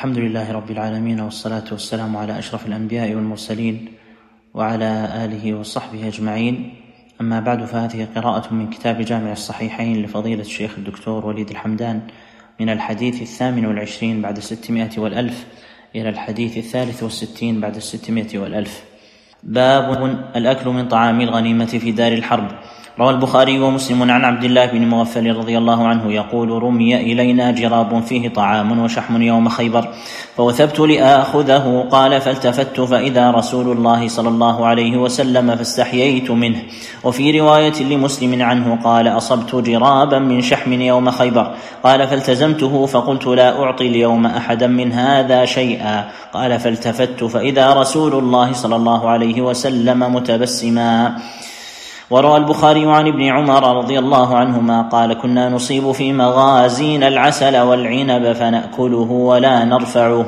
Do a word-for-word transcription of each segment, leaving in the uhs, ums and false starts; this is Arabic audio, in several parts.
الحمد لله رب العالمين، والصلاة والسلام على أشرف الأنبياء والمرسلين وعلى آله وصحبه أجمعين. أما بعد، فهذه قراءة من كتاب جامع الصحيحين لفضيلة الشيخ الدكتور وليد الحمدان من الحديث الثامن والعشرين بعد الستمائة والألف إلى الحديث الثالث والستين بعد الستمائة والألف. باب الأكل من طعام الغنيمة في دار الحرب. روى البخاري ومسلم عن عبد الله بن مغفل رضي الله عنه يقول: رمي إلينا جراب فيه طعام وشحم يوم خيبر فوثبت لآخذه، قال فالتفت فإذا رسول الله صلى الله عليه وسلم فاستحييت منه. وفي رواية لمسلم عنه قال: أصبت جرابا من شحم يوم خيبر، قال فالتزمته فقلت لا أعطي اليوم أحدا من هذا شيئا، قال فالتفت فإذا رسول الله صلى الله عليه وسلم متبسما. وروى البخاري عن ابن عمر رضي الله عنهما قال: كنا نصيب في مغازينا العسل والعنب فنأكله ولا نرفعه.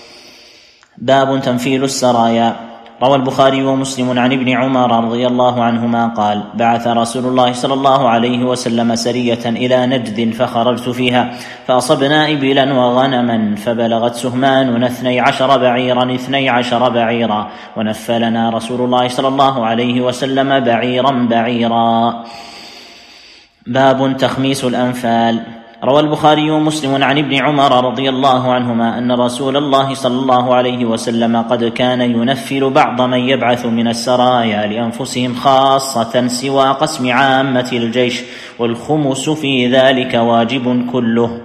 باب تنفيل السرايا. روى البخاري ومسلم عن ابن عمر رضي الله عنهما قال: بعث رسول الله صلى الله عليه وسلم سرية إلى نجد فخرجت فيها، فأصبنا إبلا وغنما، فبلغت سهمان اثني عشر بعيرا اثني عشر بعيرا، ونفلنا رسول الله صلى الله عليه وسلم بعيرا بعيرا. باب تخميس الأنفال. روى البخاري ومسلم عن ابن عمر رضي الله عنهما أن رسول الله صلى الله عليه وسلم قد كان ينفل بعض من يبعث من السرايا لأنفسهم خاصة سوى قسم عامة الجيش، والخمس في ذلك واجب كله.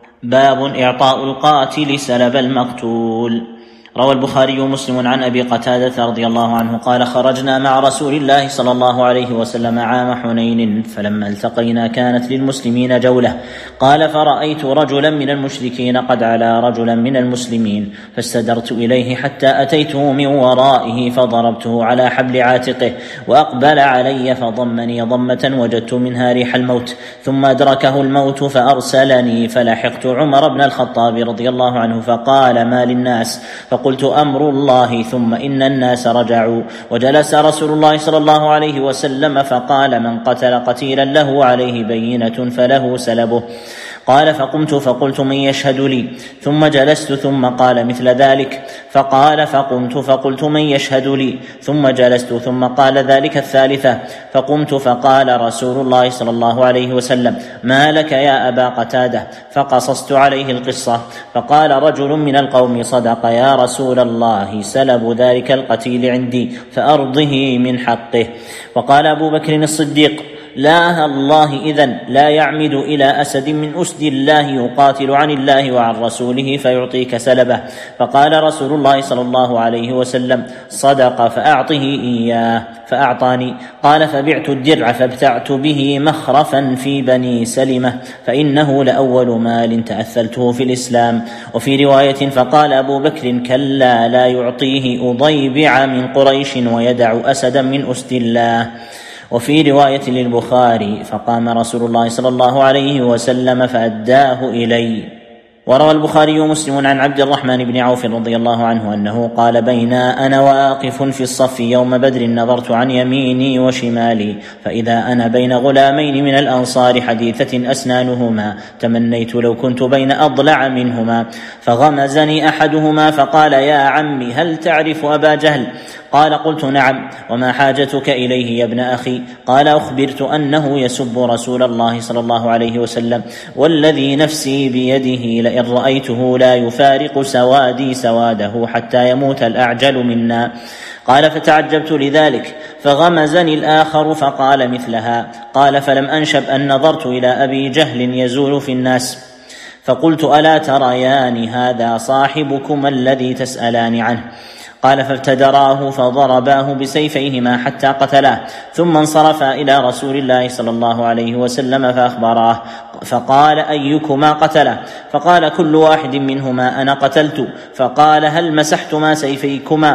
باب إعطاء القاتل سلب المقتول. روى البخاري ومسلم عن أبي قتادة رضي الله عنه قال: خرجنا مع رسول الله صلى الله عليه وسلم عام حنين، فلما التقينا كانت للمسلمين جولة، قال: فرأيت رجلا من المشركين قد علا رجلا من المسلمين، فاستدرت إليه حتى أتيته من ورائه فضربته على حبل عاتقه، وأقبل علي فضمني ضمة وجدت منها ريح الموت، ثم أدركه الموت فأرسلني، فلحقت عمر بن الخطاب رضي الله عنه فقال: ما للناس؟ فقلت: أمر الله، ثم إن الناس رجعوا. وجلس رسول الله صلى الله عليه وسلم فقال: من قتل قتيلا له عليه بينة فله سلبه. قال: فقمت فقلت: من يشهد لي؟ ثم جلست ثم قال مثل ذلك، فقال: فقمت فقلت: من يشهد لي؟ ثم جلست ثم قال ذلك الثالثة، فقمت فقال رسول الله صلى الله عليه وسلم: ما لك يا أبا قتادة؟ فقصصت عليه القصة، فقال رجل من القوم: صدق يا رسول الله، سلب ذلك القتيل عندي فأرضه من حقه. وقال أبو بكر الصديق: لا الله، إذن لا يعمد إلى أسد من أسد الله يقاتل عن الله وعن رسوله فيعطيك سلبه. فقال رسول الله صلى الله عليه وسلم: صدق، فأعطه إياه، فأعطاني. قال: فبعت الدرع فابتعت به مخرفا في بني سلمة، فإنه لأول مال تأثلته في الإسلام. وفي رواية: فقال أبو بكر: كلا، لا يعطيه أضيبع من قريش ويدع أسدا من أسد الله. وفي رواية للبخاري: فقام رسول الله صلى الله عليه وسلم فأداه إلي. وروى البخاري ومسلم عن عبد الرحمن بن عوف رضي الله عنه أنه قال: بينا أنا واقف في الصف يوم بدر نظرت عن يميني وشمالي، فإذا أنا بين غلامين من الأنصار حديثة أسنانهما، تمنيت لو كنت بين أضلع منهما، فغمزني أحدهما فقال: يا عمي، هل تعرف أبا جهل؟ قال: قلت: نعم. وما حاجتك إليه يا ابن أخي؟ قال: أخبرت أنه يسب رسول الله صلى الله عليه وسلم، والذي نفسي بيده لئن رأيته لا يفارق سوادي سواده حتى يموت الأعجل منا. قال: فتعجبت لذلك، فغمزني الآخر فقال مثلها. قال: فلم أنشب أن نظرت إلى أبي جهل يزول في الناس، فقلت: ألا تريان هذا صاحبكم الذي تسألان عنه؟ قال: فابتدراه فضرباه بسيفيهما حتى قتلاه، ثم انصرفا إلى رسول الله صلى الله عليه وسلم فأخبراه، فقال: أيكما قتله؟ فقال: كل واحد منهما أنا قتلت. فقال: هل مسحتما سيفيكما؟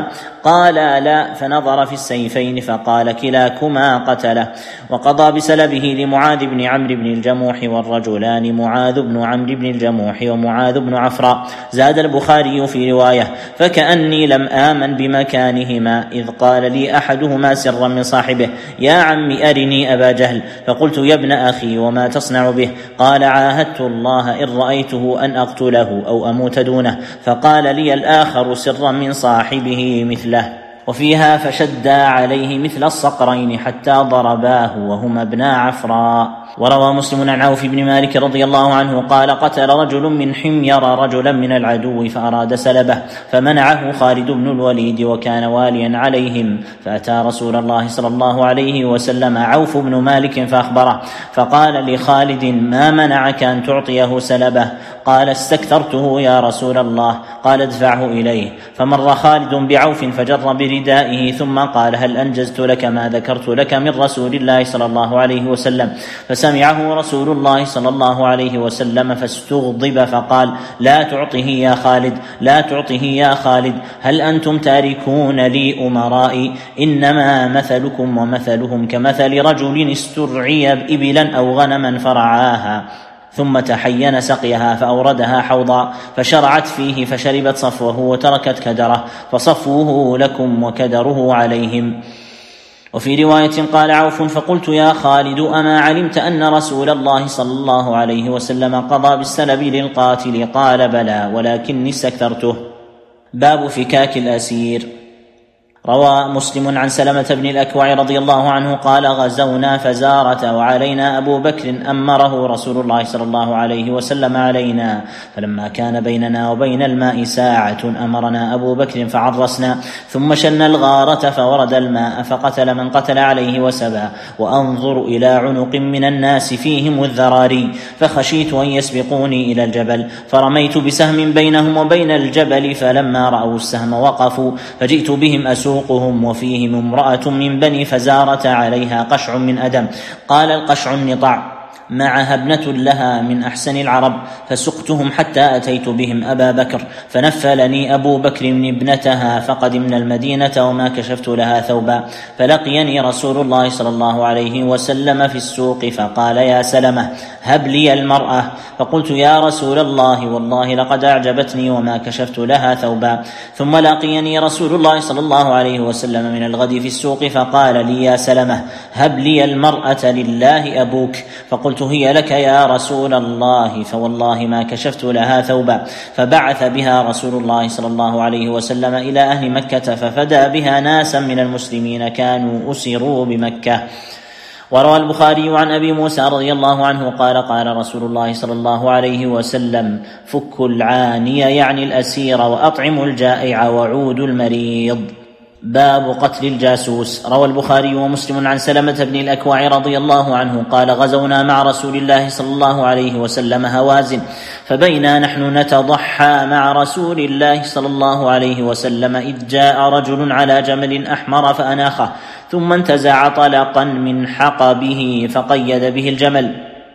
قال لا، فنظر في السيفين فقال كلاكما قتله. وقضى بسلبه لمعاذ بن عمرو بن الجموح، والرجلان معاذ بن عمرو بن الجموح ومعاذ بن عفراء. زاد البخاري في رواية: فكأني لم آمن بمكانهما إذ قال لي أحدهما سرا من صاحبه: يا عم أرني أبا جهل. فقلت: يا ابن أخي، وما تصنع به؟ قال: عاهدت الله إن رأيته أن أقتله أو أموت دونه. فقال لي الآخر سرا من صاحبه مثله. وفيها: فشدا عليه مثل الصقرين حتى ضرباه وهما ابنا عفراء. وروى مسلم عن عوف بن مالك رضي الله عنه قال: قتل رجل من حمير رجلا من العدو فأراد سلبه، فمنعه خالد بن الوليد وكان واليا عليهم، فأتى رسول الله صلى الله عليه وسلم عوف بن مالك فأخبره، فقال لخالد: ما منعك أن تعطيه سلبه؟ قال: استكثرته يا رسول الله. قال: ادفعه إليه. فمر خالد بعوف فجر بردائه ثم قال: هل أنجزت لك ما ذكرت لك من رسول الله صلى الله عليه وسلم؟ فسمعه رسول الله صلى الله عليه وسلم فاستغضب فقال: لا تعطه يا خالد، لا تعطه يا خالد، هل أنتم تاركون لي أمرائي؟ إنما مثلكم ومثلهم كمثل رجل استرعي إبلا أو غنما فرعاها، ثم تحين سقيها فأوردها حوضا، فشرعت فيه فشربت صفوه وتركت كدره، فصفوه لكم وكدره عليهم. وفي رواية قال عوف: فقلت: يا خالد، أما علمت أن رسول الله صلى الله عليه وسلم قضى بالسلب للقاتل؟ قال: بلى، ولكني استكثرته. باب فكاك الأسير. روى مسلم عن سلمة بن الأكوع رضي الله عنه قال: غزونا فزارة وعلينا أبو بكر أمره رسول الله صلى الله عليه وسلم علينا، فلما كان بيننا وبين الماء ساعة أمرنا أبو بكر فعرسنا، ثم شن الغارة فورد الماء فقتل من قتل عليه وسبى، وأنظر إلى عنق من الناس فيهم الذراري، فخشيت أن يسبقوني إلى الجبل، فرميت بسهم بينهم وبين الجبل، فلما رأوا السهم وقفوا، فجئت بهم أسوق وفيهم امرأة من بني فزارة عليها قشع من أدم. قال: القشع النطع، معها ابنة لها من أحسن العرب، فسقتهم حتى أتيت بهم أبا بكر، فنفلني أبو بكر من ابنتها، فقدمنا المدينة وما كشفت لها ثوبا، فلقيني رسول الله صلى الله عليه وسلم في السوق فقال: يا سلمة، هب لي المرأة. فقلت: يا رسول الله، والله لقد أعجبتني وما كشفت لها ثوبا. ثم لقيني رسول الله صلى الله عليه وسلم من الغد في السوق فقال لي: يا سلمة، هب لي المرأة، لله أبوك. فقلت: هي لك يا رسول الله، فوالله ما كشفت لها ثوبا. فبعث بها رسول الله صلى الله عليه وسلم إلى أهل مكة، ففدى بها ناسا من المسلمين كانوا أسروا بمكة. وروى البخاري عن أبي موسى رضي الله عنه قال: قال رسول الله صلى الله عليه وسلم: فكوا العاني، يعني الأسير، وأطعموا الجائع، وعودوا المريض. باب قتل الجاسوس. روى البخاري ومسلم عن سلمة بن الأكوع رضي الله عنه قال: غزونا مع رسول الله صلى الله عليه وسلم هوازن، فبينا نحن نتضحى مع رسول الله صلى الله عليه وسلم إذ جاء رجل على جمل أحمر فأناخه، ثم انتزع طلقا من حقبه فقيد به الجمل،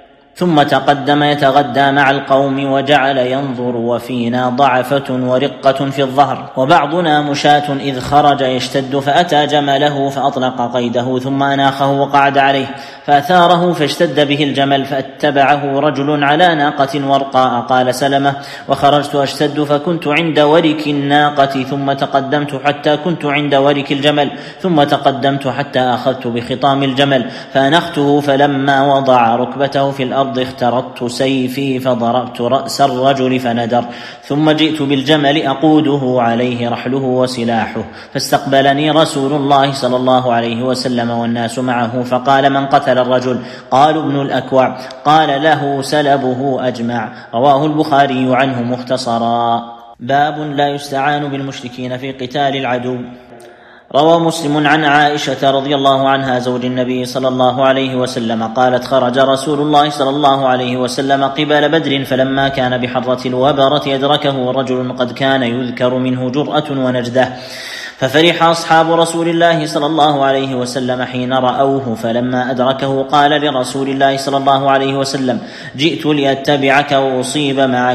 ثم تقدم يتغدى مع القوم وجعل ينظر، وفينا ضعفة ورقة في الظهر، وبعضنا مشاة إذ خرج يشتد، فأتى جمله فأطلق قيده ثم أناخه وقعد عليه، فأثاره فاشتد به الجمل، فاتبعه رجل على ناقة ورقاء. قال سلمة: وخرجت أشتد فكنت عند ورك الناقة، ثم تقدمت حتى كنت عند ورك الجمل، ثم تقدمت حتى أخذت بخطام الجمل فأنخته، فلما وضع ركبته في الأرض اخترت سيفي فضربت رأس الرجل فندر، ثم جئت بالجمل أقوده عليه رحله وسلاحه، فاستقبلني رسول الله صلى الله عليه وسلم والناس معه، فقال: من قتل الرجل؟ قالوا: ابن الأكوع. قال: له سلبه أجمع. رواه البخاري عنه مختصرا. باب لا يستعان بالمشركين في قتال العدو. روى مسلم عن عائشة رضي الله عنها زوج النبي صلى الله عليه وسلم قالت: خرج رسول الله صلى الله عليه وسلم قبل بدر، فلما كان بحرة الوبرة أدركه رجل قد كان يذكر منه جرأة ونجدة، ففرح أصحاب رسول الله صلى الله عليه وسلم حين رأوه، فلما أدركه قال لرسول الله صلى الله عليه وسلم: جئت لأتبعك وأصيب معك.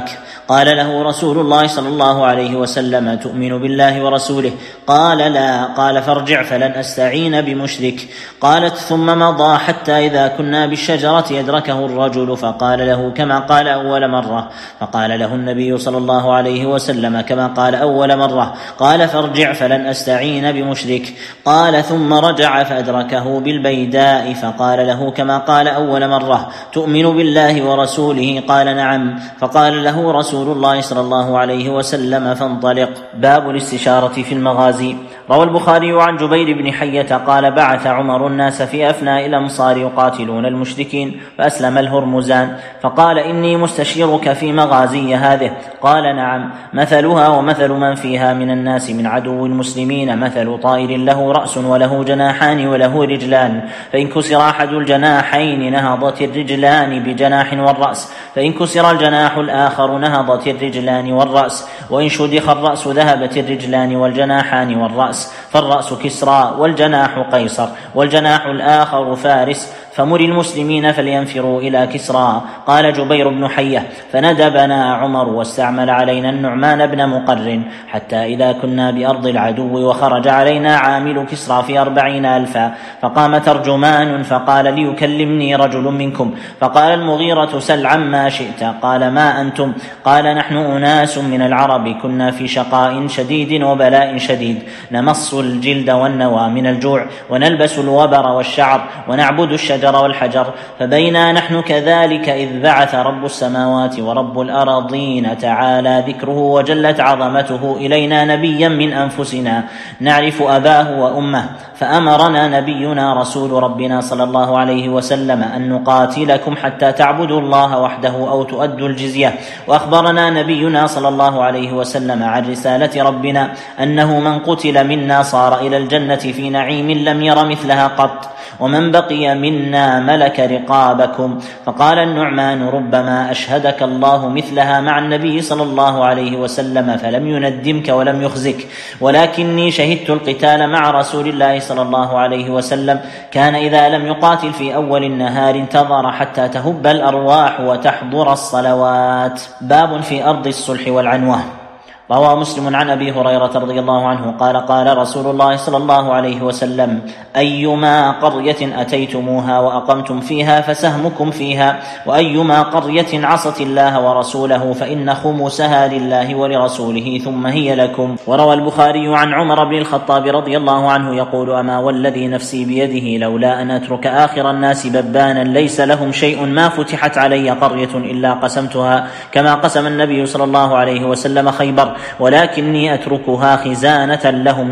قال له رسول الله صلى الله عليه وسلم: تؤمن بالله ورسوله؟ قال: لا. قال: فارجع فلن أستعين بمشرك. قالت: ثم مضى حتى إذا كنا بالشجرة يدركه الرجل فقال له كما قال أول مرة، فقال له النبي صلى الله عليه وسلم كما قال أول مرة. قال: فارجع فلن أستعين بمشرك. قال: ثم رجع فأدركه بالبيداء فقال له كما قال أول مرة: تؤمن بالله ورسوله؟ قال: نعم. فقال له رسول الله صلى الله عليه وسلم: فانطلق. باب الاستشارة في المغازي. روى البخاري عن جبير بن حية قال: بعث عمر الناس في أفناء الأمصار يقاتلون المشركين، فأسلم الهرمزان فقال: إني مستشيرك في مغازي هذه. قال: نعم. مثلها ومثل من فيها من الناس من عدو المسلمين مثل طائر له رأس وله جناحان وله رجلان، فإن كسر أحد الجناحين نهضت الرجلان بجناح والرأس، فإن كسر الجناح الآخر نهضت الرجلان والرأس، وإن شدخ الرأس ذهبت الرجلان والجناحان والرأس، فالرأس كسرى والجناح قيصر والجناح الآخر فارس، فمر المسلمين فلينفروا إلى كسرى. قال جبير بن حية: فندبنا عمر واستعمل علينا النعمان بن مقرن حتى إذا كنا بأرض العدو وخرج علينا عامل كسرى في أربعين ألفا، فقام ترجمان فقال: ليكلمني رجل منكم. فقال المغيرة: سل عما شئت. قال: ما أنتم؟ قال: نحن أناس من العرب كنا في شقاء شديد وبلاء شديد، نمص الجلد والنوى من الجوع، ونلبس الوبر والشعر، ونعبد الشجر والحجر، فبينا نحن كذلك إذ بعث رب السماوات ورب الأراضين تعالى ذكره وجلت عظمته إلينا نبيا من أنفسنا نعرف أباه وأمه، فأمرنا نبينا رسول ربنا صلى الله عليه وسلم أن نقاتلكم حتى تعبدوا الله وحده أو تؤدوا الجزية. وأخبرنا نبينا صلى الله عليه وسلم عن رسالة ربنا أنه من قتل منا صار إلى الجنة في نعيم لم ير مثلها قط، ومن بقي منا ملك رقابكم. فقال النعمان: ربما أشهدك الله مثلها مع النبي صلى الله عليه وسلم فلم يندمك ولم يخزك، ولكني شهدت القتال مع رسول الله صلى الله عليه وسلم، كان إذا لم يقاتل في أول النهار انتظر حتى تهب الأرواح وتحضر الصلوات. باب في أرض الصلح والعنوة. روى مسلم عن أبي هريرة رضي الله عنه قال: قال رسول الله صلى الله عليه وسلم: أيما قرية أتيتموها وأقمتم فيها فسهمكم فيها، وأيما قرية عصت الله ورسوله فإن خمسها لله ولرسوله ثم هي لكم. وروى البخاري عن عمر بن الخطاب رضي الله عنه يقول: أما والذي نفسي بيده لولا أن أترك آخر الناس ببانا ليس لهم شيء ما فتحت علي قرية إلا قسمتها كما قسم النبي صلى الله عليه وسلم خيبر، ولكني أتركها خزانة لهم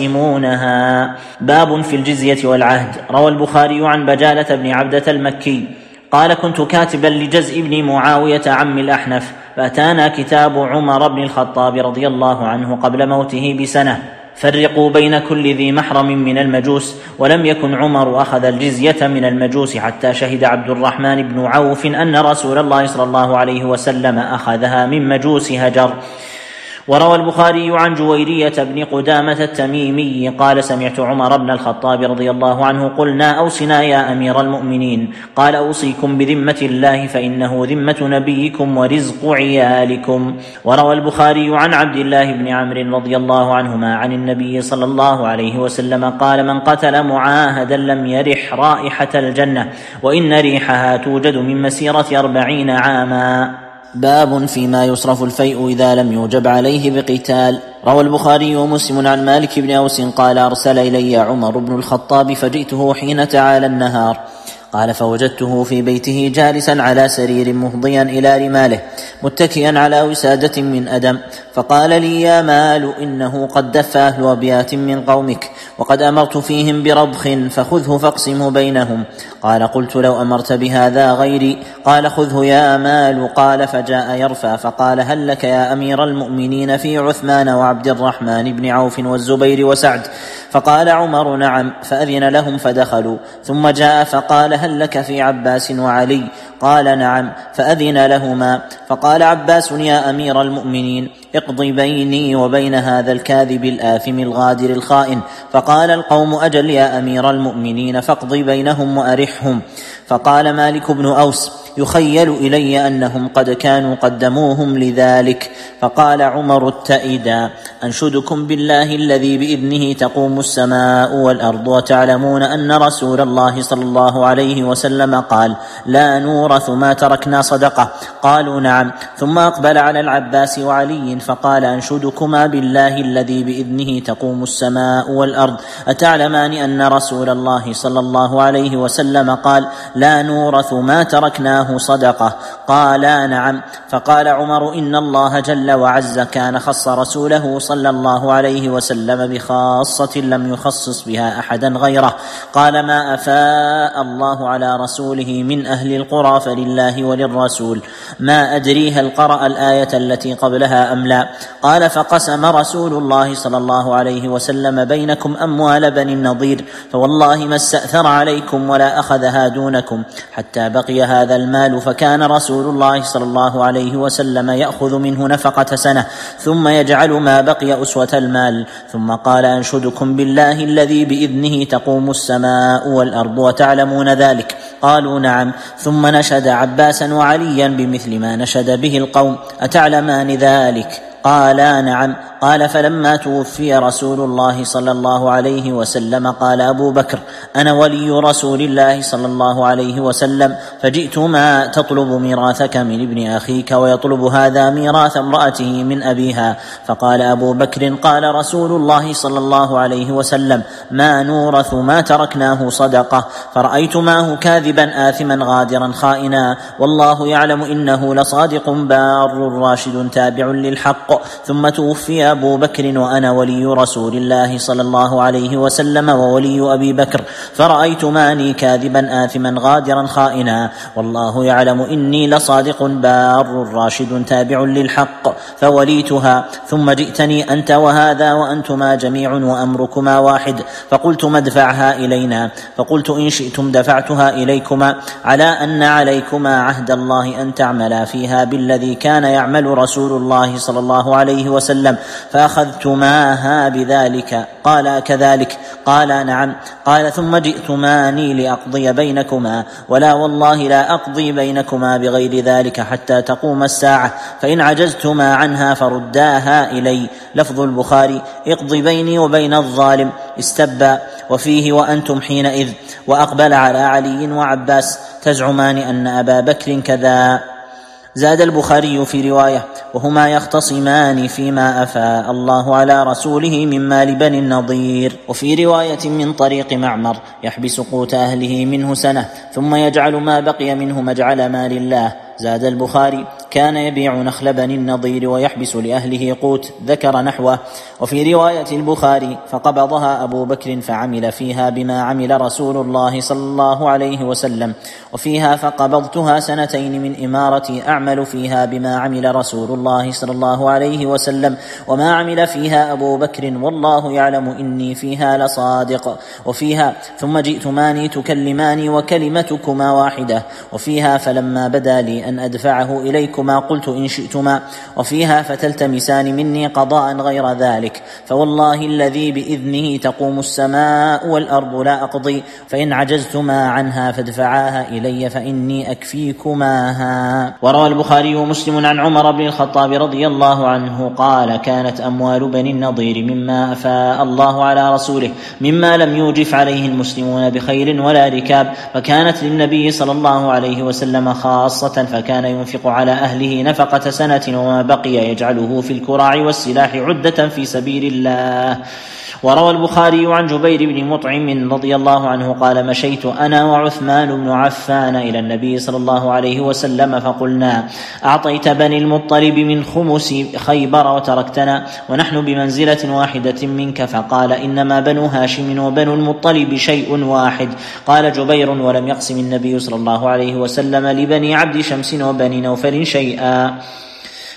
يقتسمونها. باب في الجزية والعهد. روى البخاري عن بجالة بن عبدة المكي قال: كنت كاتبا لجزء بن معاوية عم الأحنف، فأتانا كتاب عمر بن الخطاب رضي الله عنه قبل موته بسنة: فرقوا بين كل ذي محرم من المجوس. ولم يكن عمر أخذ الجزية من المجوس حتى شهد عبد الرحمن بن عوف أن رسول الله صلى الله عليه وسلم أخذها من مجوس هجر. وروى البخاري عن جويرية بن قدامة التميمي قال: سمعت عمر بن الخطاب رضي الله عنه: قلنا: أوصنا يا أمير المؤمنين. قال: أوصيكم بذمة الله فإنه ذمة نبيكم ورزق عيالكم. وروى البخاري عن عبد الله بن عمرو رضي الله عنهما عن النبي صلى الله عليه وسلم قال: من قتل معاهدا لم يرح رائحة الجنة، وإن ريحها توجد من مسيرة أربعين عاما. باب فيما يصرف الفيء إذا لم يوجب عليه بقتال. روى البخاري ومسلم عن مالك بن أوس قال: أرسل إلي عمر بن الخطاب فجئته حين تعالى النهار. قال: فوجدته في بيته جالسا على سرير مفضيا إلى رماله متكئا على وسادة من أدم، فقال لي: يا مال، إنه قد دف أهل أبيات من قومك، وقد أمرت فيهم بربخ فخذه فاقسمه بينهم. قال: قلت: لو أمرت بهذا غيري. قال: خذه يا مال. قال: فجاء يرفع فقال: هل لك يا أمير المؤمنين في عثمان وعبد الرحمن بن عوف والزبير وسعد؟ فقال عمر: نعم. فأذن لهم فدخلوا، ثم جاء فقال: هل لك في عباس وعلي؟ قال: نعم. فأذن لهما، فقال عباس: يا أمير المؤمنين، اقضي بيني وبين هذا الكاذب الآثم الغادر الخائن. فقال القوم: أجل يا أمير المؤمنين، فاقضي بينهم وأرحهم. فقال مالك بن أوس: يخيل إلي أنهم قد كانوا قدموهم لذلك. فقال عمر التائدا: أنشدكم بالله الذي بإذنه تقوم السماء والأرض، وتعلمون أن رسول الله صلى الله عليه وسلم قال: لا نورث ما تركنا صدقة. قالوا: نعم. ثم أقبل على العباس وعلي فقال: أنشدكما بالله الذي بإذنه تقوم السماء والأرض، أتعلمان أن رسول الله صلى الله عليه وسلم قال: لا نورث ما تركناه صدقة؟ قالا: نعم. فقال عمر: إن الله جل وعز كان خص رسوله صلى الله عليه وسلم بخاصة لم يخصص بها أحدا غيره. قال: ما أفاء الله على رسوله من أهل القرى فلله وللرسول. ما أدري هل قرأ الآية التي قبلها أم لا. قال: فقسم رسول الله صلى الله عليه وسلم بينكم أموال بني النضير، فوالله ما استأثر عليكم ولا أخذها دونكم حتى بقي هذا المال، فكان رسول الله صلى الله عليه وسلم يأخذ منه نفقة سنة ثم يجعل ما بقي أسوة المال. ثم قال: أنشدكم بالله الذي بإذنه تقوم السماء والأرض، وتعلمون ذلك؟ قالوا: نعم. ثم نشد عباسا وعليا بمثل ما نشد به القوم: أتعلمان ذلك؟ قالا: نعم. قال: فلما توفي رسول الله صلى الله عليه وسلم قال أبو بكر: أنا ولي رسول الله صلى الله عليه وسلم، فجئتما تطلب ميراثك من ابن أخيك ويطلب هذا ميراث امرأته من أبيها. فقال أبو بكر: قال رسول الله صلى الله عليه وسلم: ما نورث ما تركناه صدقة. فرأيتماه كاذبا آثما غادرا خائنا، والله يعلم إنه لصادق بار راشد تابع للحق. ثم توفي أبو بكر وأنا ولي رسول الله صلى الله عليه وسلم وولي أبي بكر، فرأيتماني كاذبا آثما غادرا خائنا، والله يعلم إني لصادق بار راشد تابع للحق، فوليتها. ثم جئتني أنت وهذا وأنتما جميع وأمركما واحد، فقلتما ادفعها إلينا. فقلت: إن شئتم دفعتها إليكما، على أن عليكما عهد الله أن تعملا فيها بالذي كان يعمل رسول الله صلى الله عليه وسلم، فأخذتماها بذلك. قال: كذلك؟ قال: نعم. قال: ثم جئتماني لأقضي بينكما، ولا والله لا أقضي بينكما بغير ذلك حتى تقوم الساعة، فإن عجزتما عنها فرداها إلي. لفظ البخاري: اقضي بيني وبين الظالم. استبى. وفيه: وأنتم حينئذ. وأقبل على علي وعباس: تزعمان أن أبا بكر كذا. زاد البخاري في رواية: وهما يختصمان فيما أفاء الله على رسوله من مال بني النضير. وفي رواية من طريق معمر: يحبس قوت أهله منه سنة ثم يجعل ما بقي منه مجعل مال الله. زاد البخاري: كان يبيع نخل بني النضير ويحبس لأهله قوت. ذكر نحوه. وفي رواية البخاري: فقبضها أبو بكر فعمل فيها بما عمل رسول الله صلى الله عليه وسلم. وفيها: فقبضتها سنتين من إمارتي أعمل فيها بما عمل رسول الله صلى الله عليه وسلم، وما عمل فيها أبو بكر والله يعلم إني فيها لصادق. وفيها: ثم جئتماني تكلماني وكلمتكما واحدة. وفيها: فلما بدا لي أن أدفعه إليكما قلت: إن شئتما. وفيها: فتلتمسان مني قضاء غير ذلك، فوالله الذي بإذنه تقوم السماء والأرض لا أقضي، فإن عجزتما عنها فادفعاها إلي فإني أكفيكماها. وروى البخاري ومسلم عن عمر بن الخطاب رضي الله عنه قال: كانت أموال بني النضير مما أفاء الله على رسوله، مما لم يوجف عليه المسلمون بخيل ولا ركاب، فكانت للنبي صلى الله عليه وسلم خاصة، فكان ينفق على أهله نفقة سنة، وما بقي يجعله في الكراع والسلاح عدة في سبيل الله. وروى البخاري عن جبير بن مطعم رضي الله عنه قال: مشيت أنا وعثمان بن عفان إلى النبي صلى الله عليه وسلم فقلنا: أعطيت بني المطلب من خمس خيبر وتركتنا ونحن بمنزلة واحدة منك. فقال: إنما بنو هاشم وبنو المطلب شيء واحد. قال جبير: ولم يقسم النبي صلى الله عليه وسلم لبني عبد شمس وبني نوفل شيئا.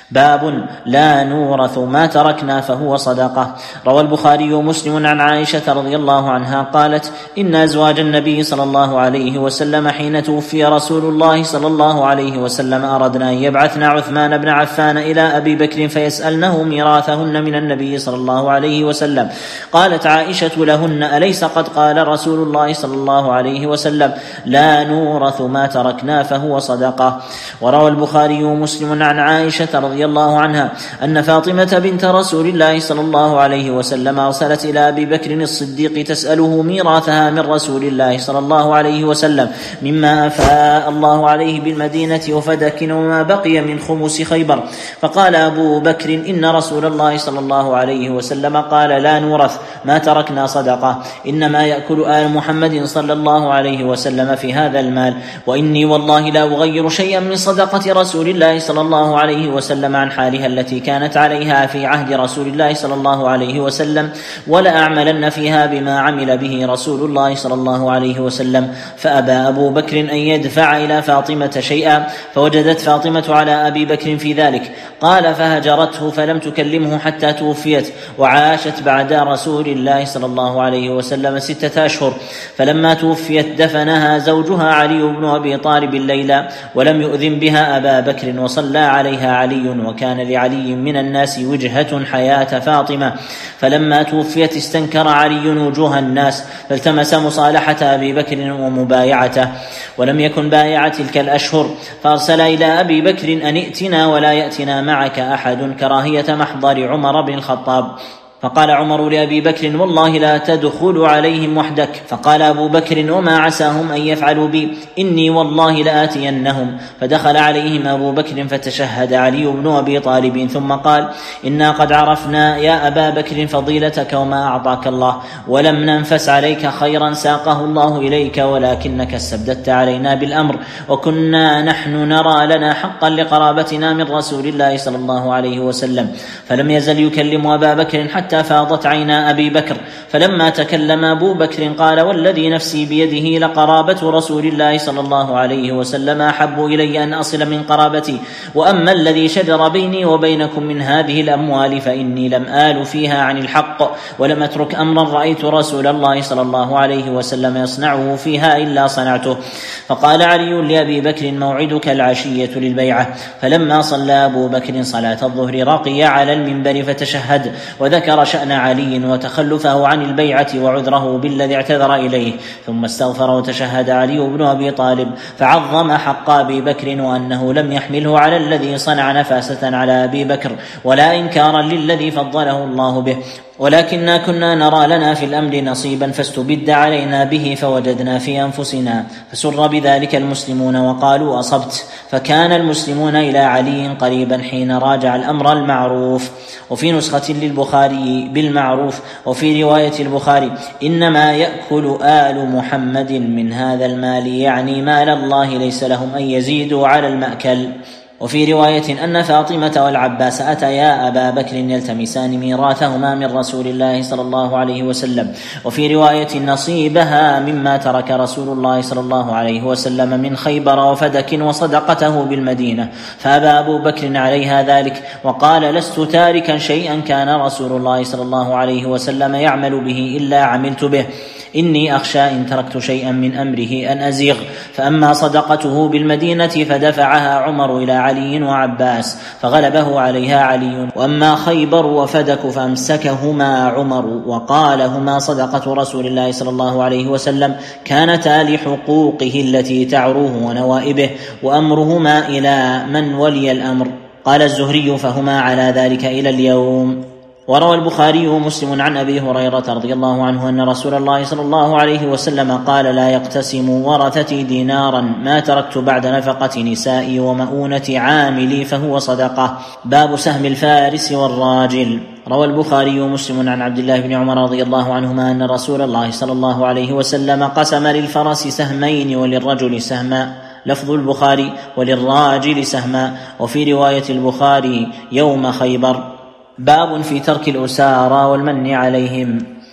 باب لا نورث ما تركنا فهو صدقة. روى البخاري ومسلم عن عائشة رضي الله عنها قالت: إن أزواج النبي صلى الله عليه وسلم حين توفي رسول الله صلى الله عليه وسلم أردنا أن يبعثنا عثمان بن عفان إلى أبي بكر فيسألنه ميراثهن من النبي صلى الله عليه وسلم. قالت عائشة لهن: أليس قد قال رسول الله صلى الله عليه وسلم: لا نورث ما تركنا فهو صدقة. وروى البخاري ومسلم عن عائشة رضي الله عنها أن فاطمة بنت رسول الله صلى الله عليه وسلم أرسلت إلى أبي بكر الصديق تسأله ميراثها من رسول الله صلى الله عليه وسلم مما أفاء الله عليه بالمدينة وفدك وما بقي من خمس خيبر. فقال أبو بكر: إن رسول الله صلى الله عليه وسلم قال: لا نورث ما تركنا صدقة، إنما يأكل آل محمد صلى الله عليه وسلم في هذا المال، وإني والله لا أغير شيئا من صدقة رسول الله صلى الله عليه وسلم عن حالها التي كانت عليها في عهد رسول الله صلى الله عليه وسلم، ولا أعملن فيها بما عمل به رسول الله صلى الله عليه وسلم. فأبى أبو بكر أن يدفع إلى فاطمة شيئا، فوجدت فاطمة على أبي بكر في ذلك. قال: فهجرته فلم تكلمه حتى توفيت، وعاشت بعد رسول الله صلى الله عليه وسلم ستة أشهر. فلما توفيت دفنها زوجها علي بن أبي طالب الليلة، ولم يؤذن بها أبا بكر، وصلى عليها علي، وكان لعلي من الناس وجهة حياة فاطمة. فلما توفيت استنكر علي وجوه الناس، فالتمس مصالحة أبي بكر ومبايعته، ولم يكن بايع تلك الأشهر، فأرسل إلى أبي بكر أن ائتنا ولا يأتنا معك أحد، كراهية محضر عمر بن الخطاب. فقال عمر لأبي بكر: والله لا تدخل عليهم وحدك. فقال أبو بكر: وما عساهم أن يفعلوا بي، إني والله لآتينهم. فدخل عليهم أبو بكر فتشهد علي بن أبي طالب، ثم قال: إنا قد عرفنا يا أبا بكر فضيلتك وما أعطاك الله، ولم ننفس عليك خيرا ساقه الله إليك، ولكنك استبددت علينا بالأمر، وكنا نحن نرى لنا حقا لقرابتنا من رسول الله صلى الله عليه وسلم. فلم يزل يكلم أبا بكر حتى فاضت عينا أبي بكر. فلما تكلم أبو بكر قال: والذي نفسي بيده لقرابة رسول الله صلى الله عليه وسلم أحب إلي أن أصل من قرابتي، وأما الذي شجر بيني وبينكم من هذه الأموال فإني لم آل فيها عن الحق، ولم أترك أمرا رأيت رسول الله صلى الله عليه وسلم يصنعه فيها إلا صنعته. فقال علي لأبي بكر: موعدك العشية للبيعة. فلما صلى أبو بكر صلاة الظهر رقي على المنبر فتشهد، وذكر شأن علي وتخلفه عن البيعة وعذره بالذي اعتذر إليه، ثم استغفر وتشهد علي بن أبي طالب، فعظم حق أبي بكر، وأنه لم يحمله على الذي صنع نفاسة على أبي بكر، ولا إنكارا للذي فضله الله به، ولكننا كنا نرى لنا في الأمر نصيبا فاستبد علينا به فوجدنا في أنفسنا. فسر بذلك المسلمون وقالوا: أصبت. فكان المسلمون إلى علي قريبا حين راجع الأمر المعروف. وفي نسخة للبخاري بالمعروف، وفي رواية البخاري: إنما يأكل آل محمد من هذا المال، يعني مال الله ليس لهم أن يزيدوا على المأكل. وفي رواية أن فاطمة والعباس أتيا أبا بكر يلتمسان ميراثهما من رسول الله صلى الله عليه وسلم. وفي رواية نصيبها مما ترك رسول الله صلى الله عليه وسلم من خيبر وفدك وصدقته بالمدينة. فأبى أبو بكر عليها ذلك، وقال: لست تاركا شيئا كان رسول الله صلى الله عليه وسلم يعمل به إلا عملت به، إني أخشى إن تركت شيئا من أمره أن أزيغ. فأما صدقته بالمدينة فدفعها عمر إلى علي وعباس، فغلبه عليها علي. وأما خيبر وفدك فأمسكهما عمر، وقال: هما صدقة رسول الله صلى الله عليه وسلم، كانتا لحقوقه التي تعروه ونوائبه، وأمرهما إلى من ولي الأمر. قال الزهري: فهما على ذلك إلى اليوم. وروى البخاري ومسلم عن أبي هريرة رضي الله عنه أن رسول الله صلى الله عليه وسلم قال: لا يقتسم ورثتي دينارا ما تركت بعد نفقة نسائي ومؤونة عاملي فهو صدقة. باب سهم الفارس والراجل. روى البخاري ومسلم عن عبد الله بن عمر رضي الله عنهما أن رسول الله صلى الله عليه وسلم قسم للفرس سهمين وللرجل سهما، لفظ البخاري: وللراجل سهما. وفي رواية البخاري: يوم خيبر. باب في ترك الأسارى والمن عليهم.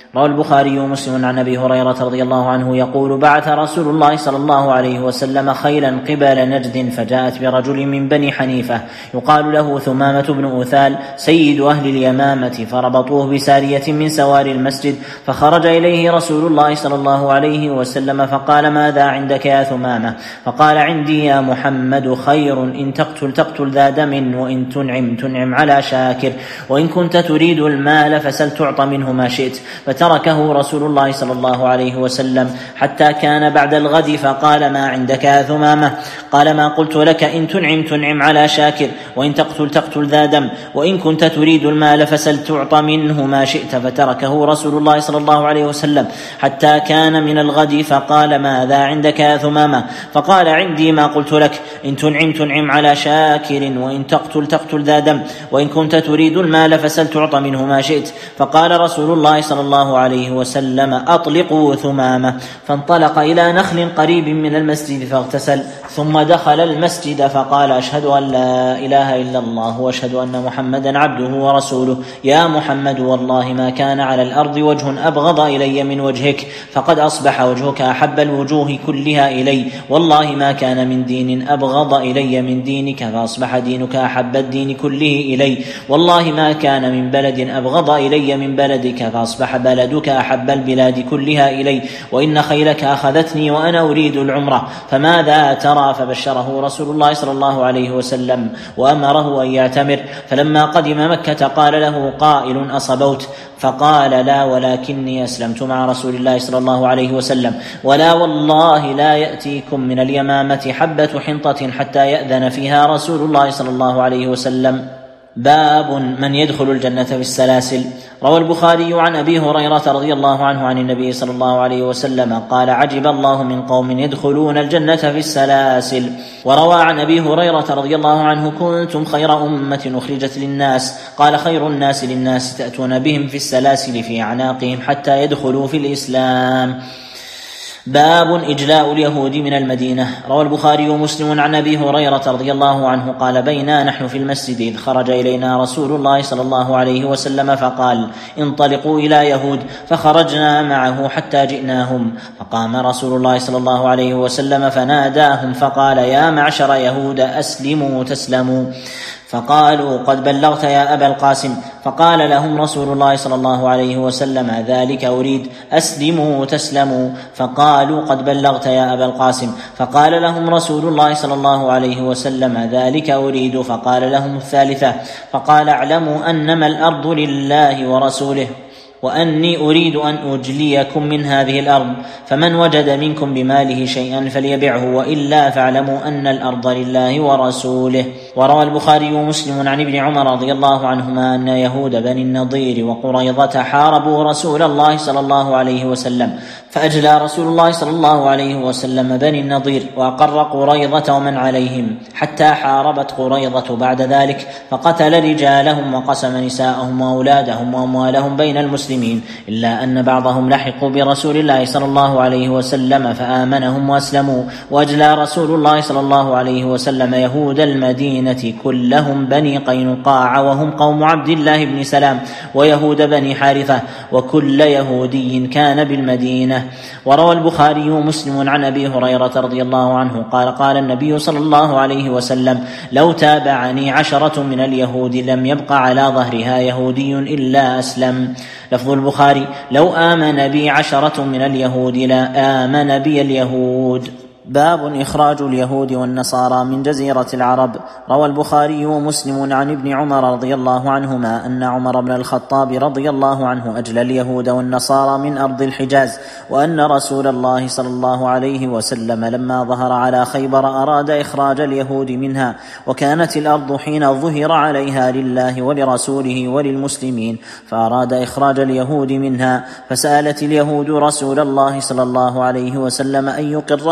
روى البخاري ومسلم عن أبي هريرة رضي الله عنه يقول: بعث رسول الله صلى الله عليه وسلم خيلا قبل نجد فجاءت برجل من بني حنيفة يقال له ثمامة بن أثال سيد أهل اليمامة، فربطوه بسارية من سواري المسجد، فخرج إليه رسول الله صلى الله عليه وسلم فقال: ماذا عندك يا ثمامة؟ فقال: عندي يا محمد خير، إن تقتل تقتل ذا دم، وإن تنعم تنعم على شاكر، وإن كنت تريد المال فسل تعط منه ما شئت. فتركه رسول الله صلى الله عليه وسلم حتى كان بعد الغد، فقال: ما عندك يا ثمامة؟ قال: ما قلت لك، إن تنعم تنعم على شاكر، وإن تقتل تقتل ذا دم، وإن كنت تريد المال فسل تعط منه ما شئت. فتركه رسول الله صلى الله عليه وسلم حتى كان من الغد، فقال: ماذا عندك يا ثمامة؟ فقال: عندي ما قلت لك، إن تنعم تنعم على شاكر، وإن تقتل تقتل ذا دم، وإن كنت تريد المال فسل تعط منه ما شئت. فقال رسول الله صلى الله عليه وسلم: أطلقوا ثمامة. فانطلق إلى نخل قريب من المسجد فاغتسل، ثم دخل المسجد فقال: أشهد أن لا إله إلا الله وأشهد أن محمدا عبده ورسوله. يا محمد، والله ما كان على الأرض وجه أبغض إلي من وجهك، فقد أصبح وجهك أحب الوجوه كلها إلي، والله ما كان من دين أبغض إلي من دينك، فأصبح دينك أحب الدين كله إلي، والله ما كان من بلد أبغض إلي من بلدك، فأصبح بلدك أحب البلاد كلها إلي، وإن خيلك أخذتني وأنا أريد العمرة، فماذا ترى؟ فبشره رسول الله صلى الله عليه وسلم وأمره أن يعتمر. فلما قدم مكة قال له قائل: أصبوت؟ فقال: لا، ولكني أسلمت مع رسول الله صلى الله عليه وسلم، ولا والله لا يأتيكم من اليمامة حبة حنطة حتى يأذن فيها رسول الله صلى الله عليه وسلم. باب من يدخل الجنة بالسلاسل. روى البخاري عن أبي هريرة رضي الله عنه عن النبي صلى الله عليه وسلم قال: عجب الله من قوم يدخلون الجنة في السلاسل. وروى عن أبي هريرة رضي الله عنه: كنتم خير أمة أخرجت للناس، قال: خير الناس للناس تأتون بهم في السلاسل في أعناقهم حتى يدخلوا في الإسلام. باب إجلاء اليهود من المدينة. روى البخاري ومسلم عن أبي هريرة رضي الله عنه قال: بينا نحن في المسجد إذ خرج إلينا رسول الله صلى الله عليه وسلم فقال: انطلقوا إلى يهود، فخرجنا معه حتى جئناهم، فقام رسول الله صلى الله عليه وسلم فناداهم فقال: يا معشر يهود أسلموا تسلموا. فقالوا: قد بلغت يا أبا القاسم. فقال لهم رسول الله صلى الله عليه وسلم: ذلك أريد، أسلموا تسلموا. فقالوا: قد بلغت يا أبا القاسم. فقال لهم رسول الله صلى الله عليه وسلم: ذلك أريد. فقال لهم الثالثة، فقال: اعلموا أنما الأرض لله ورسوله، وأني أريد أن أجليكم من هذه الأرض، فمن وجد منكم بماله شيئا فليبعه، وإلا فاعلموا أن الأرض لله ورسوله. وروى البخاري ومسلم عن ابن عمر رضي الله عنهما أن يهود بني النضير وقريظة حاربوا رسول الله صلى الله عليه وسلم، فأجلى رسول الله صلى الله عليه وسلم بني النضير وأقر قريظة ومن عليهم، حتى حاربت قريظة بعد ذلك، فقتل رجالهم وقسم نساءهم وأولادهم وأموالهم بين المسلمين، إلا أن بعضهم لحقوا برسول الله صلى الله عليه وسلم فآمنهم وأسلموا. وأجلى رسول الله صلى الله عليه وسلم يهود المدينة كلهم بني قينقاع، وهم قوم عبد الله بن سلام، ويهود بني حارثة، وكل يهودي كان بالمدينة. وروى البخاري ومسلم عن أبي هريرة رضي الله عنه قال: قال النبي صلى الله عليه وسلم: لو تابعني عشرة من اليهود لم يبق على ظهرها يهودي إلا أسلم. لفظ البخاري: لو آمن بي عشرة من اليهود لا آمن بي اليهود. باب إخراج اليهود والنصارى من جزيرة العرب. روى البخاري ومسلم عن ابن عمر رضي الله عنهما أن عمر بن الخطاب رضي الله عنه أجلى اليهود والنصارى من أرض الحجاز، وأن رسول الله صلى الله عليه وسلم لما ظهر على خيبر أراد إخراج اليهود منها، وكانت الأرض حين ظهر عليها لله ولرسوله وللمسلمين، فأراد إخراج اليهود منها، فسألت اليهود رسول الله صلى الله عليه وسلم أن يقرهم بها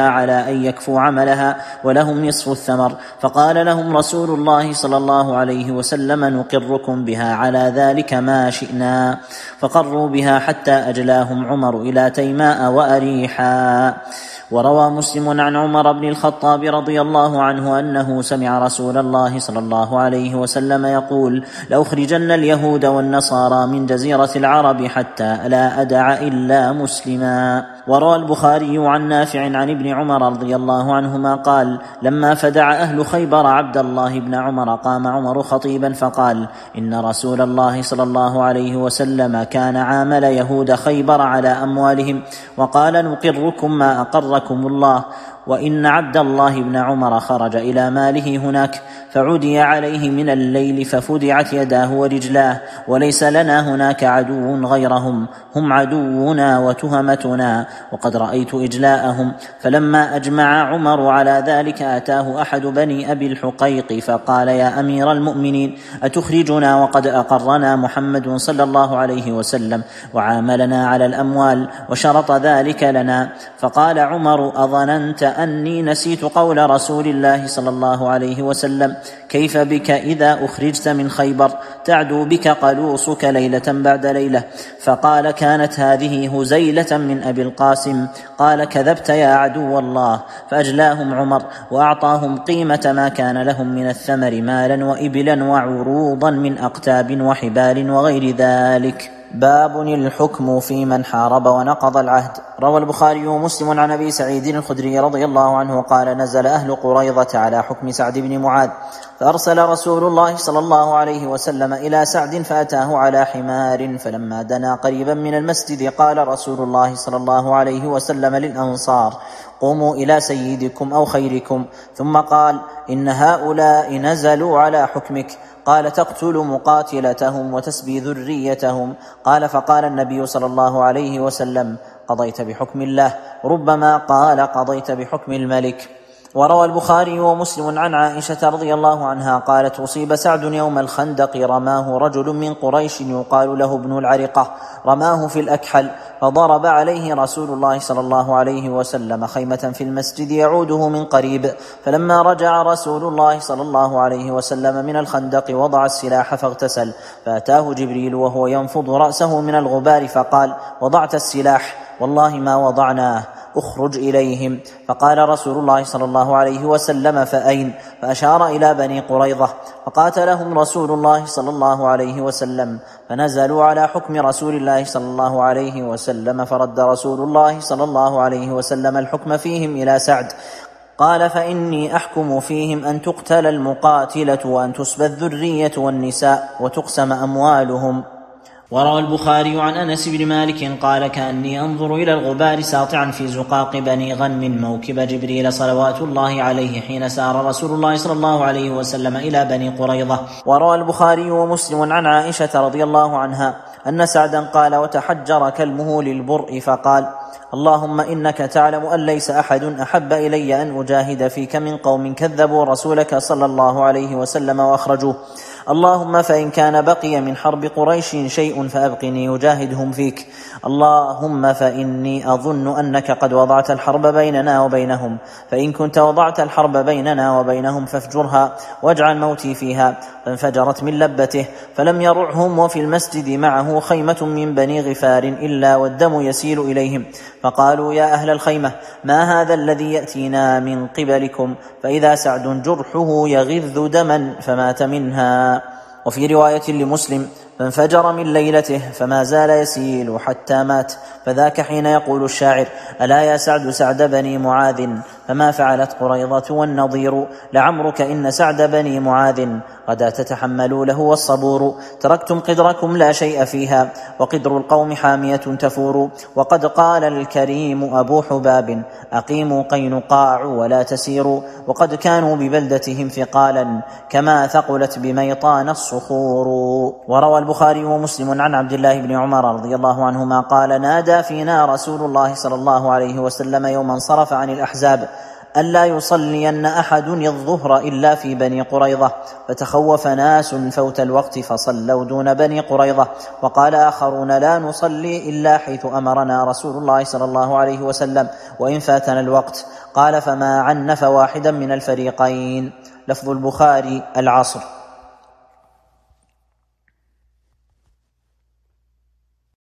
بها على أن يكفوا عملها ولهم نصف الثمر. فقال لهم رسول الله صلى الله عليه وسلم: نقركم بها على ذلك ما شئنا. فقروا بها حتى أجلاهم عمر إلى تيماء وأريحا. وروى مسلم عن عمر بن الخطاب رضي الله عنه أنه سمع رسول الله صلى الله عليه وسلم يقول: لأخرجن اليهود والنصارى من جزيرة العرب حتى لا أدع إلا مسلما. وروى البخاري عن نافع عن ابن عمر رضي الله عنهما قال: لما فدع أهل خيبر عبد الله بن عمر قام عمر خطيبا فقال: إن رسول الله صلى الله عليه وسلم كان عامل يهود خيبر على أموالهم، وقال: نقركم ما أقركم الله. وإن عبد الله بن عمر خرج إلى ماله هناك فعدي عليه من الليل ففدعت يداه ورجلاه، وليس لنا هناك عدو غيرهم، هم عدونا وتهمتنا، وقد رأيت إجلاءهم. فلما أجمع عمر على ذلك أتاه أحد بني أبي الحقيق فقال: يا أمير المؤمنين، أتخرجنا وقد أقرنا محمد صلى الله عليه وسلم وعاملنا على الأموال وشرط ذلك لنا؟ فقال عمر: أظننت أني نسيت قول رسول الله صلى الله عليه وسلم: كيف بك إذا أخرجت من خيبر تعدو بك قلوصك ليلة بعد ليلة؟ فقال: كانت هذه هزيلة من أبي القاسم. قال: كذبت يا عدو الله. فأجلاهم عمر وأعطاهم قيمة ما كان لهم من الثمر مالا وإبلا وعروضا من أقتاب وحبال وغير ذلك. باب الحكم في من حارب ونقض العهد. روى البخاري ومسلم عن أبي سعيد الخدري رضي الله عنه قال: نزل أهل قريظة على حكم سعد بن معاذ، فأرسل رسول الله صلى الله عليه وسلم إلى سعد فأتاه على حمار، فلما دنا قريبا من المسجد قال رسول الله صلى الله عليه وسلم للأنصار: قوموا إلى سيدكم أو خيركم. ثم قال: إن هؤلاء نزلوا على حكمك. قال: تقتل مقاتلتهم وتسبي ذريتهم. قال: فقال النبي صلى الله عليه وسلم: قضيت بحكم الله. ربما قال: قضيت بحكم الملك. وروى البخاري ومسلم عن عائشة رضي الله عنها قالت: أصيب سعد يوم الخندق، رماه رجل من قريش يقال له ابن العرقة، رماه في الأكحل، فضرب عليه رسول الله صلى الله عليه وسلم خيمة في المسجد يعوده من قريب. فلما رجع رسول الله صلى الله عليه وسلم من الخندق وضع السلاح فاغتسل، فأتاه جبريل وهو ينفض رأسه من الغبار فقال: وضعت السلاح؟ والله ما وضعناه، اخرج إليهم. فقال رسول الله صلى الله عليه وسلم: فأين؟ فأشار إلى بني قريظة، فقاتلهم رسول الله صلى الله عليه وسلم، فنزلوا على حكم رسول الله صلى الله عليه وسلم، فرد رسول الله صلى الله عليه وسلم الحكم فيهم إلى سعد. قال: فإني أحكم فيهم أن تقتل المقاتلة وأن تسبى الذرية والنساء وتقسم أموالهم. وروى البخاري عن أنس بن مالك قال: كأني أنظر إلى الغبار ساطعا في زقاق بني غنم موكب جبريل صلوات الله عليه حين سار رسول الله صلى الله عليه وسلم إلى بني قريظة. وروى البخاري ومسلم عن عائشة رضي الله عنها أن سعدا قال: وتحجر كلمه للبرء فقال: اللهم إنك تعلم أن ليس أحد أحب إلي أن أجاهد فيك من قوم كذبوا رسولك صلى الله عليه وسلم وأخرجوه. اللهم فإن كان بقي من حرب قريش شيء فأبقني أجاهدهم فيك. اللهم فإني أظن أنك قد وضعت الحرب بيننا وبينهم، فإن كنت وضعت الحرب بيننا وبينهم فافجرها واجعل موتي فيها. فانفجرت من لبته فلم يرعهم، وفي المسجد معه خيمة من بني غفار إلا والدم يسيل إليهم، فقالوا: يا أهل الخيمة، ما هذا الذي يأتينا من قبلكم؟ فإذا سعد جرحه يغذ دما فمات منها. وفي رواية لمسلم: فانفجر من ليلته فما زال يسيل حتى مات. فذاك حين يقول الشاعر: ألا يا سعد سعد بني معاذ، فما فعلت قريظة والنضير؟ لعمرك إن سعد بني معاذ غدا تتحملوا له والصبور. تركتم قدركم لا شيء فيها، وقدر القوم حامية تفور. وقد قال الكريم أبو حباب: أقيموا قينقاع ولا تسيروا. وقد كانوا ببلدتهم ثقالا كما ثقلت بميطان الصخور. وروى البخاري ومسلم عن عبد الله بن عمر رضي الله عنهما قال: نادى فينا رسول الله صلى الله عليه وسلم يوم انصرف عن الأحزاب: ألا يصلين أحد الظهر إلا في بني قريظة، فتخوف ناس فوت الوقت فصلوا دون بني قريظة. وقال آخرون لا نصلي إلا حيث أمرنا رسول الله صلى الله عليه وسلم وإن فاتنا الوقت. قال فما عنف واحدا من الفريقين. لفظ البخاري العصر.